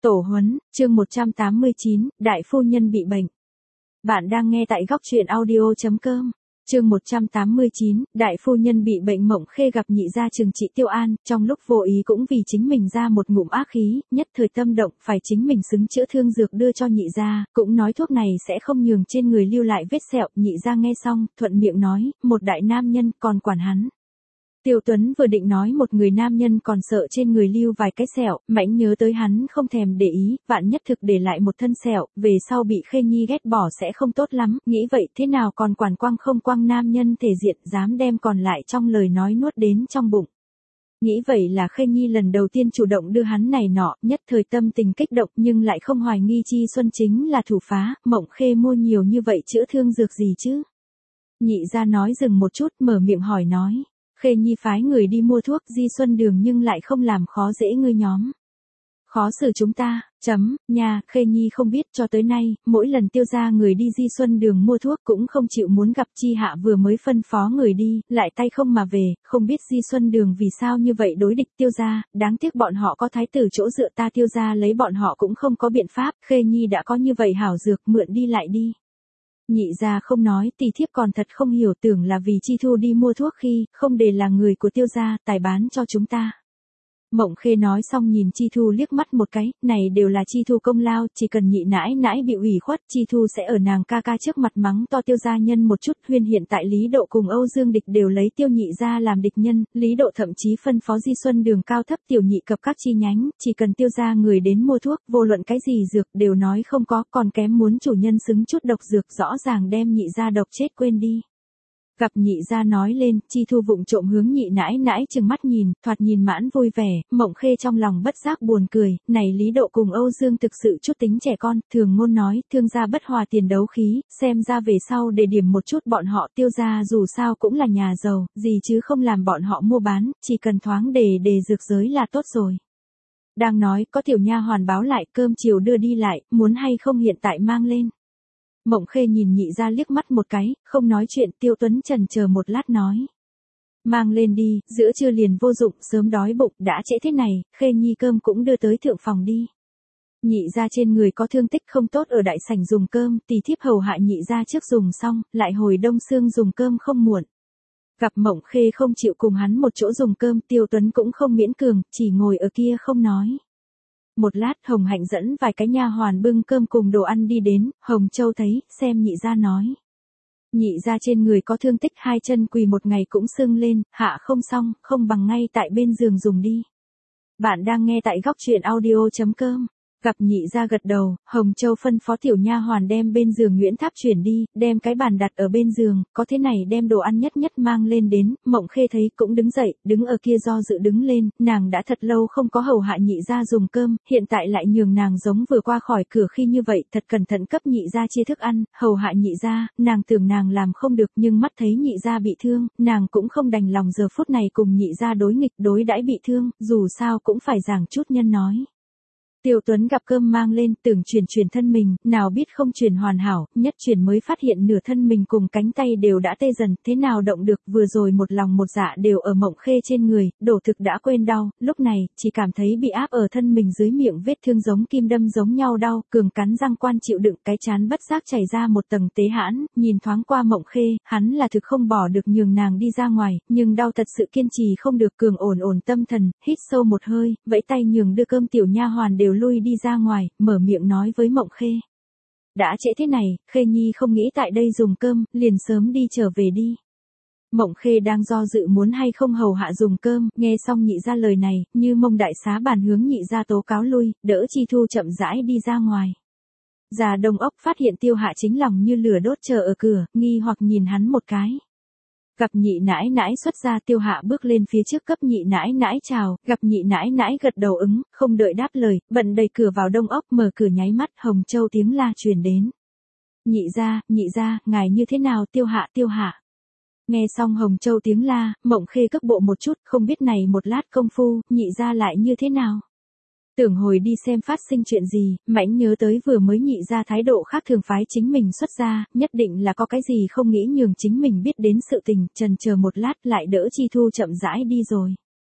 Tổ huấn, chương 189, Đại phu nhân bị bệnh. Bạn đang nghe tại góc truyện audio.com. Chương 189, Đại phu nhân bị bệnh. Mộng Khê gặp nhị gia trừng trị Tiêu An, trong lúc vô ý cũng vì chính mình ra một ngụm ác khí, nhất thời tâm động, phải chính mình xứng chữa thương dược đưa cho nhị gia, cũng nói thuốc này sẽ không nhường trên người lưu lại vết sẹo. Nhị gia nghe xong, thuận miệng nói, một đại nam nhân còn quản hắn. Tiêu Tuấn vừa định nói một người nam nhân còn sợ trên người lưu vài cái sẹo, mãnh nhớ tới hắn không thèm để ý, vạn nhất thực để lại một thân sẹo, về sau bị Khê Nhi ghét bỏ sẽ không tốt lắm, nghĩ vậy thế nào còn quản quang không quang nam nhân thể diện, dám đem còn lại trong lời nói nuốt đến trong bụng. Nghĩ vậy là Khê Nhi lần đầu tiên chủ động đưa hắn này nọ, nhất thời tâm tình kích động nhưng lại không hoài nghi Chi Xuân chính là thủ phá. Mộng Khê mua nhiều như vậy chữa thương dược gì chứ? Nhị gia nói dừng một chút, mở miệng hỏi nói. Khê Nhi phái người đi mua thuốc Di Xuân Đường nhưng lại không làm khó dễ ngươi nhóm. Khó xử chúng ta, nha, Khê Nhi không biết cho tới nay, mỗi lần Tiêu gia người đi Di Xuân Đường mua thuốc cũng không chịu muốn gặp Chi Hạ vừa mới phân phó người đi, lại tay không mà về, không biết Di Xuân Đường vì sao như vậy đối địch Tiêu gia, đáng tiếc bọn họ có thái tử chỗ dựa ta Tiêu gia lấy bọn họ cũng không có biện pháp, Khê Nhi đã có như vậy hảo dược mượn đi lại đi. Nhị gia không nói, tỷ thiếp còn thật không hiểu, tưởng là vì Chi Thu đi mua thuốc khi, không để là người của Tiêu gia, tài bán cho chúng ta. Mộng Khê nói xong nhìn Chi Thu liếc mắt một cái, này đều là Chi Thu công lao, chỉ cần nhị nãi nãi bị ủy khuất, Chi Thu sẽ ở nàng ca ca trước mặt mắng to Tiêu gia nhân một chút. Huyên hiện tại Lý Độ cùng Âu Dương Địch đều lấy Tiêu nhị gia làm địch nhân, Lý Độ thậm chí phân phó Di Xuân Đường cao thấp tiểu nhị cập các chi nhánh, chỉ cần Tiêu gia người đến mua thuốc, vô luận cái gì dược đều nói không có, còn kém muốn chủ nhân xứng chút độc dược, rõ ràng đem nhị gia độc chết quên đi. Gặp nhị gia nói lên, Chi Thu vụng trộm hướng nhị nãi nãi trừng mắt nhìn, thoạt nhìn mãn vui vẻ. Mộng Khê trong lòng bất giác buồn cười, này Lý Độ cùng Âu Dương thực sự chút tính trẻ con, thường ngôn nói, thương gia bất hòa tiền đấu khí, xem ra về sau để điểm một chút bọn họ. Tiêu gia dù sao cũng là nhà giàu, gì chứ không làm bọn họ mua bán, chỉ cần thoáng đề dược giới là tốt rồi. Đang nói, có tiểu nha hoàn báo lại cơm chiều đưa đi lại, muốn hay không hiện tại mang lên. Mộng Khê nhìn nhị gia liếc mắt một cái, không nói chuyện. Tiêu Tuấn chần chờ một lát nói. Mang lên đi, giữa trưa liền vô dụng, sớm đói bụng, đã trễ thế này, Khê Nhi cơm cũng đưa tới thượng phòng đi. Nhị gia trên người có thương tích không tốt, ở đại sảnh dùng cơm, tỷ thiếp hầu hạ nhị gia trước dùng xong, lại hồi đông sương dùng cơm không muộn. Gặp Mộng Khê không chịu cùng hắn một chỗ dùng cơm, Tiêu Tuấn cũng không miễn cường, chỉ ngồi ở kia không nói. Một lát Hồng Hạnh dẫn vài cái nha hoàn bưng cơm cùng đồ ăn đi đến, Hồng Châu thấy, xem nhị gia nói. Nhị gia trên người có thương tích, hai chân quỳ một ngày cũng sưng lên, hạ không xong, không bằng ngay tại bên giường dùng đi. Bạn đang nghe tại góc truyện audio.com. Gặp nhị gia gật đầu, Hồng Châu phân phó tiểu nha hoàn đem bên giường Nguyễn Tháp chuyển đi, đem cái bàn đặt ở bên giường, có thế này đem đồ ăn nhất nhất mang lên đến. Mộng Khê thấy cũng đứng dậy, đứng ở kia do dự đứng lên, nàng đã thật lâu không có hầu hạ nhị gia dùng cơm, hiện tại lại nhường nàng giống vừa qua khỏi cửa khi như vậy, thật cẩn thận cấp nhị gia chia thức ăn, hầu hạ nhị gia, nàng tưởng nàng làm không được nhưng mắt thấy nhị gia bị thương, nàng cũng không đành lòng giờ phút này cùng nhị gia đối nghịch đối đãi bị thương, dù sao cũng phải giảng chút nhân nói. Tiêu Tuấn gặp cơm mang lên, tưởng chuyển thân mình, nào biết không chuyển hoàn hảo, nhất chuyển mới phát hiện nửa thân mình cùng cánh tay đều đã tê dần, thế nào động được, vừa rồi một lòng một dạ đều ở Mộng Khê trên người, đổ thực đã quên đau, lúc này, chỉ cảm thấy bị áp ở thân mình dưới miệng vết thương giống kim đâm giống nhau đau, cường cắn răng quan chịu đựng, cái chán bất giác chảy ra một tầng tế hãn, nhìn thoáng qua Mộng Khê, hắn là thực không bỏ được nhường nàng đi ra ngoài, nhưng đau thật sự kiên trì không được, cường ổn tâm thần, hít sâu một hơi, vẫy tay nhường đưa cơm tiểu nha hoàn đều lui đi ra ngoài, mở miệng nói với Mộng Khê. Đã trễ thế này, Khê Nhi không nghĩ tại đây dùng cơm, liền sớm đi trở về đi. Mộng Khê đang do dự muốn hay không hầu hạ dùng cơm, nghe xong nhị gia lời này, như mông đại xá bàn hướng nhị gia tố cáo lui, đỡ Chi Thu chậm rãi đi ra ngoài. Già Đông Ốc phát hiện Tiêu Hạ chính lòng như lửa đốt chờ ở cửa, nghi hoặc nhìn hắn một cái. Gặp nhị nãi nãi xuất ra, Tiêu Hạ bước lên phía trước cấp nhị nãi nãi chào, gặp nhị nãi nãi gật đầu ứng, không đợi đáp lời, bận đẩy cửa vào Đông Ốc, mở cửa nháy mắt, Hồng Châu tiếng la truyền đến. Nhị gia, ngài như thế nào? Tiêu Hạ. Nghe xong Hồng Châu tiếng la, Mộng Khê cước bộ một chút, không biết này một lát công phu, nhị gia lại như thế nào? Tưởng hồi đi xem phát sinh chuyện gì, mãnh nhớ tới vừa mới nhị gia thái độ khác thường phái chính mình xuất ra, nhất định là có cái gì không nghĩ nhường chính mình biết đến sự tình, chần chờ một lát lại đỡ Chi Thu chậm rãi đi rồi.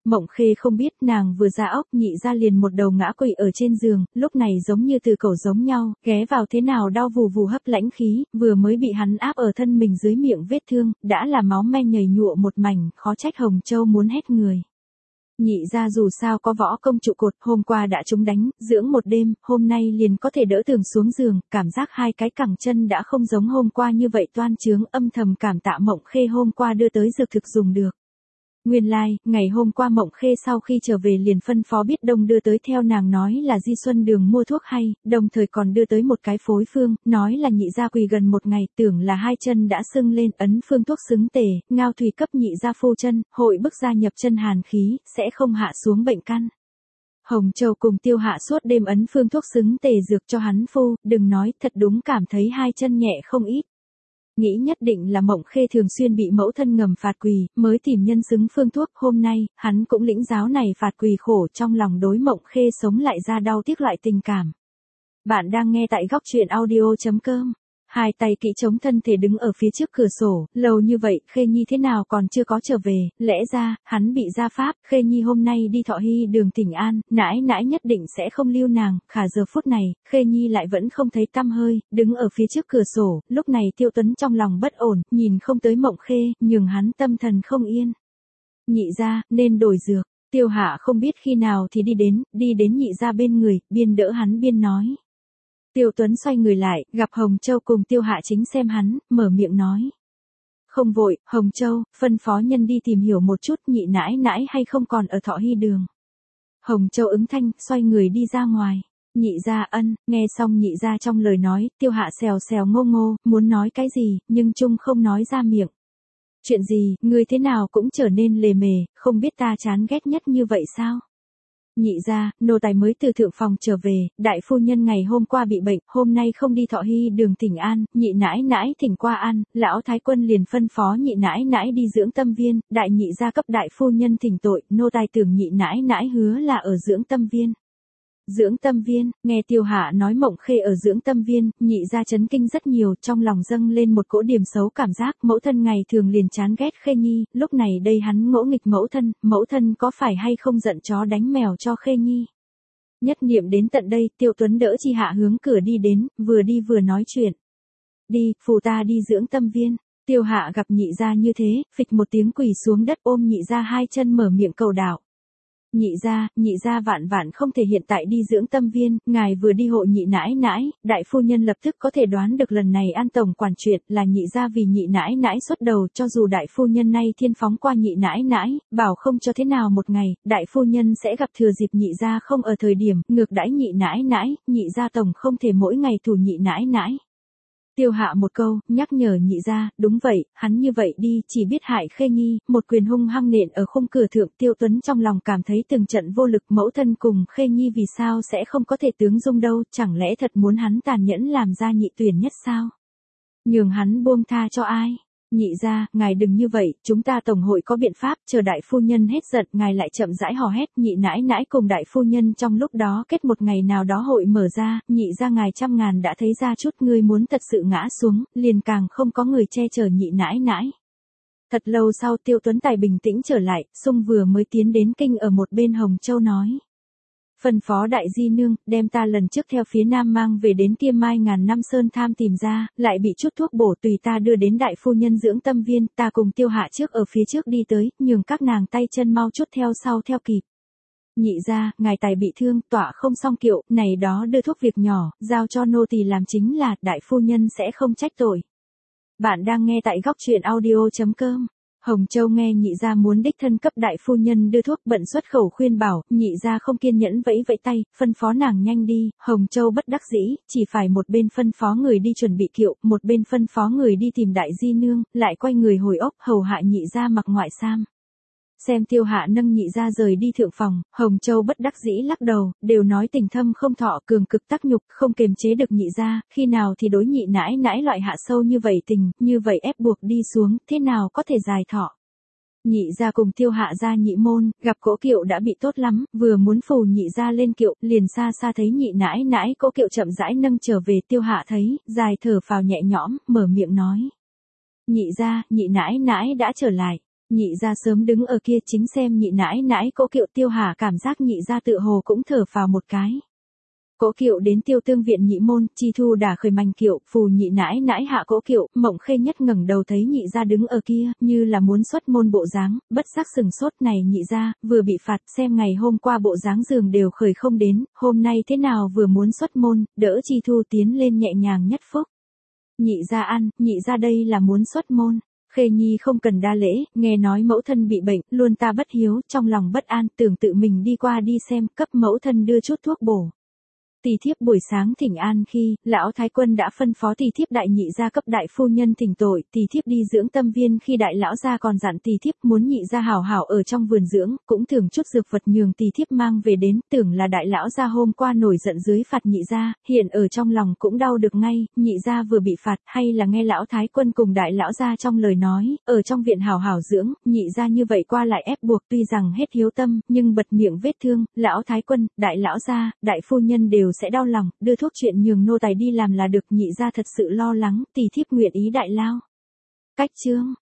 Mộng Khê không biết nàng vừa ra ốc nhị ra liền một đầu ngã quỵ ở trên giường, lúc này giống như từ cẩu giống nhau, ghé vào thế nào đau vù vù hấp lãnh khí, vừa mới bị hắn áp ở thân mình dưới miệng vết thương, đã là máu me nhầy nhụa một mảnh, khó trách Hồng Châu muốn hét người. Nhị ra dù sao có võ công trụ cột, hôm qua đã trúng đánh, dưỡng một đêm, hôm nay liền có thể đỡ tường xuống giường, cảm giác hai cái cẳng chân đã không giống hôm qua như vậy toan trướng, âm thầm cảm tạ Mộng Khê hôm qua đưa tới dược thực dùng được. Nguyên lai, ngày hôm qua Mộng Khê sau khi trở về liền phân phó Biết Đông đưa tới theo nàng nói là Di Xuân Đường mua thuốc hay, đồng thời còn đưa tới một cái phối phương, nói là nhị gia quỳ gần một ngày, tưởng là hai chân đã sưng lên, ấn phương thuốc xứng tề, ngao thủy cấp nhị gia phu chân, hội bức ra nhập chân hàn khí, sẽ không hạ xuống bệnh căn. Hồng Châu cùng Tiêu Hạ suốt đêm ấn phương thuốc xứng tề dược cho hắn phu, đừng nói, thật đúng cảm thấy hai chân nhẹ không ít. Nghĩ nhất định là Mộng Khê thường xuyên bị mẫu thân ngầm phạt quỳ, mới tìm nhân xứng phương thuốc, hôm nay, hắn cũng lĩnh giáo này phạt quỳ khổ, trong lòng đối Mộng Khê sống lại ra đau tiếc loại tình cảm. Bạn đang nghe tại góc truyện audio.com. Hai tay kỹ chống thân thể đứng ở phía trước cửa sổ, lâu như vậy, Khê Nhi thế nào còn chưa có trở về, lẽ ra, hắn bị gia pháp, Khê Nhi hôm nay đi Thọ Hy đường Thỉnh An, nãi nãi nhất định sẽ không lưu nàng, khả giờ phút này, Khê Nhi lại vẫn không thấy tăm hơi, đứng ở phía trước cửa sổ, lúc này Tiêu Tuấn trong lòng bất ổn, nhìn không tới Mộng Khê, nhường hắn tâm thần không yên. Nhị ra, nên đổi dược, Tiêu Hạ không biết khi nào thì đi đến nhị ra bên người, biên đỡ hắn biên nói. Tiêu Tuấn xoay người lại, gặp Hồng Châu cùng Tiêu Hạ chính xem hắn, mở miệng nói. Không vội, Hồng Châu, phân phó nhân đi tìm hiểu một chút nhị nãi nãi hay không còn ở Thọ Hy đường. Hồng Châu ứng thanh, xoay người đi ra ngoài. Nhị gia ân, nghe xong nhị gia trong lời nói, Tiêu Hạ xèo xèo ngô ngô, muốn nói cái gì, nhưng chung không nói ra miệng. Chuyện gì, người thế nào cũng trở nên lề mề, không biết ta chán ghét nhất như vậy sao? Nhị ra, nô tài mới từ thượng phòng trở về, đại phu nhân ngày hôm qua bị bệnh, hôm nay không đi Thọ Hy đường Thỉnh An, nhị nãi nãi thỉnh qua ăn, lão thái quân liền phân phó nhị nãi nãi đi dưỡng tâm viên, đại nhị ra cấp đại phu nhân thỉnh tội, nô tài tưởng nhị nãi nãi hứa là ở dưỡng tâm viên. Dưỡng tâm viên, nghe Tiêu Hạ nói Mộng Khê ở dưỡng tâm viên, nhị ra chấn kinh rất nhiều, trong lòng dâng lên một cỗ điểm xấu cảm giác, mẫu thân ngày thường liền chán ghét Khê Nhi, lúc này đây hắn ngỗ nghịch mẫu thân có phải hay không giận chó đánh mèo cho Khê Nhi. Nhất niệm đến tận đây, Tiêu Tuấn đỡ Chi Hạ hướng cửa đi đến, vừa đi vừa nói chuyện. Đi, phù ta đi dưỡng tâm viên. Tiêu Hạ gặp nhị ra như thế, phịch một tiếng quỳ xuống đất ôm nhị ra hai chân mở miệng cầu đạo. Nhị ra vạn vạn không thể hiện tại đi dưỡng tâm viên, ngài vừa đi hộ nhị nãi nãi, đại phu nhân lập tức có thể đoán được lần này An tổng quản chuyện là nhị ra vì nhị nãi nãi xuất đầu, cho dù đại phu nhân nay thiên phóng qua nhị nãi nãi, bảo không cho thế nào một ngày, đại phu nhân sẽ gặp thừa dịp nhị ra không ở thời điểm, ngược đãi nhị nãi nãi, nhị ra tổng không thể mỗi ngày thủ nhị nãi nãi. Tiêu Hạ một câu, nhắc nhở nhị ra, đúng vậy, hắn như vậy đi, chỉ biết hại Khê Nhi, một quyền hung hăng nện ở khung cửa thượng. Tiêu Tuấn trong lòng cảm thấy từng trận vô lực, mẫu thân cùng Khê Nhi vì sao sẽ không có thể tướng dung đâu, chẳng lẽ thật muốn hắn tàn nhẫn làm ra nhị tuyển nhất sao? Nhường hắn buông tha cho ai? Nhị ra, ngài đừng như vậy, chúng ta tổng hội có biện pháp, chờ đại phu nhân hết giận, ngài lại chậm rãi hò hét, nhị nãi nãi cùng đại phu nhân trong lúc đó kết một ngày nào đó hội mở ra, nhị ra ngài trăm ngàn đã thấy ra chút ngươi muốn thật sự ngã xuống, liền càng không có người che chở nhị nãi nãi. Thật lâu sau Tiêu Tuấn tài bình tĩnh trở lại, Sung vừa mới tiến đến kinh ở một bên Hồng Châu nói. Phân phó đại di nương, đem ta lần trước theo phía nam mang về đến Tiêm Mai ngàn năm sơn tham tìm ra, lại bị chút thuốc bổ tùy ta đưa đến đại phu nhân dưỡng tâm viên, ta cùng Tiêu Hạ trước ở phía trước đi tới, nhường các nàng tay chân mau chút theo sau theo kịp. Nhị ra, ngài tài bị thương, tọa không xong kiệu, này đó đưa thuốc việc nhỏ, giao cho nô tỳ làm chính là, đại phu nhân sẽ không trách tội. Bạn đang nghe tại góc truyện audio.com. Hồng Châu nghe nhị gia muốn đích thân cấp đại phu nhân đưa thuốc, bận xuất khẩu khuyên bảo, nhị gia không kiên nhẫn vẫy vẫy tay, phân phó nàng nhanh đi. Hồng Châu bất đắc dĩ, chỉ phải một bên phân phó người đi chuẩn bị kiệu, một bên phân phó người đi tìm đại di nương, lại quay người hồi ốc hầu hạ nhị gia mặc ngoại sam. Xem Tiêu Hạ nâng nhị gia rời đi thượng phòng, Hồng Châu bất đắc dĩ lắc đầu, đều nói tình thâm không thọ, cường cực tác nhục, không kiềm chế được nhị gia, khi nào thì đối nhị nãi nãi loại hạ sâu như vậy tình, như vậy ép buộc đi xuống, thế nào có thể dài thọ. Nhị gia cùng Tiêu Hạ gia nhị môn, gặp cỗ kiệu đã bị tốt lắm, vừa muốn phù nhị gia lên kiệu, liền xa xa thấy nhị nãi nãi cỗ kiệu chậm rãi nâng trở về. Tiêu Hạ thấy, dài thở phào nhẹ nhõm, mở miệng nói. Nhị gia, nhị nãi nãi đã trở lại. Nhị gia sớm đứng ở kia chính xem nhị nãi nãi Cố Kiệu Tiêu Hà cảm giác nhị gia tự hồ cũng thở phào một cái. Cố Kiệu đến Tiêu Tương viện nhị môn, Chi Thu đả khởi mành kiệu, phù nhị nãi nãi hạ Cố Kiệu, Mộng Khê nhất ngẩng đầu thấy nhị gia đứng ở kia, như là muốn xuất môn bộ dáng, bất giác sừng sốt này nhị gia, vừa bị phạt, xem ngày hôm qua bộ dáng giường đều khởi không đến, hôm nay thế nào vừa muốn xuất môn, đỡ Chi Thu tiến lên nhẹ nhàng nhất phúc. Nhị gia ăn, nhị gia đây là muốn xuất môn. Khê Nhi không cần đa lễ, nghe nói mẫu thân bị bệnh, luôn ta bất hiếu, trong lòng bất an, tưởng tự mình đi qua đi xem, cấp mẫu thân đưa chút thuốc bổ. Tỳ thiếp buổi sáng thỉnh an khi, lão thái quân đã phân phó tỳ thiếp đại nhị gia cấp đại phu nhân thỉnh tội, tỳ thiếp đi dưỡng tâm viên khi đại lão gia còn dặn tỳ thiếp muốn nhị gia hảo hảo ở trong vườn dưỡng, cũng thường chút dược vật nhường tỳ thiếp mang về đến, tưởng là đại lão gia hôm qua nổi giận dưới phạt nhị gia, hiện ở trong lòng cũng đau được ngay, nhị gia vừa bị phạt, hay là nghe lão thái quân cùng đại lão gia trong lời nói, ở trong viện hảo hảo dưỡng, nhị gia như vậy qua lại ép buộc, tuy rằng hết hiếu tâm, nhưng bật miệng vết thương, lão thái quân, đại lão gia, đại phu nhân đều sẽ đau lòng, đưa thuốc chuyện nhường nô tài đi làm là được, nhị gia thật sự lo lắng, tỳ thiếp nguyện ý đại lao. Cách chương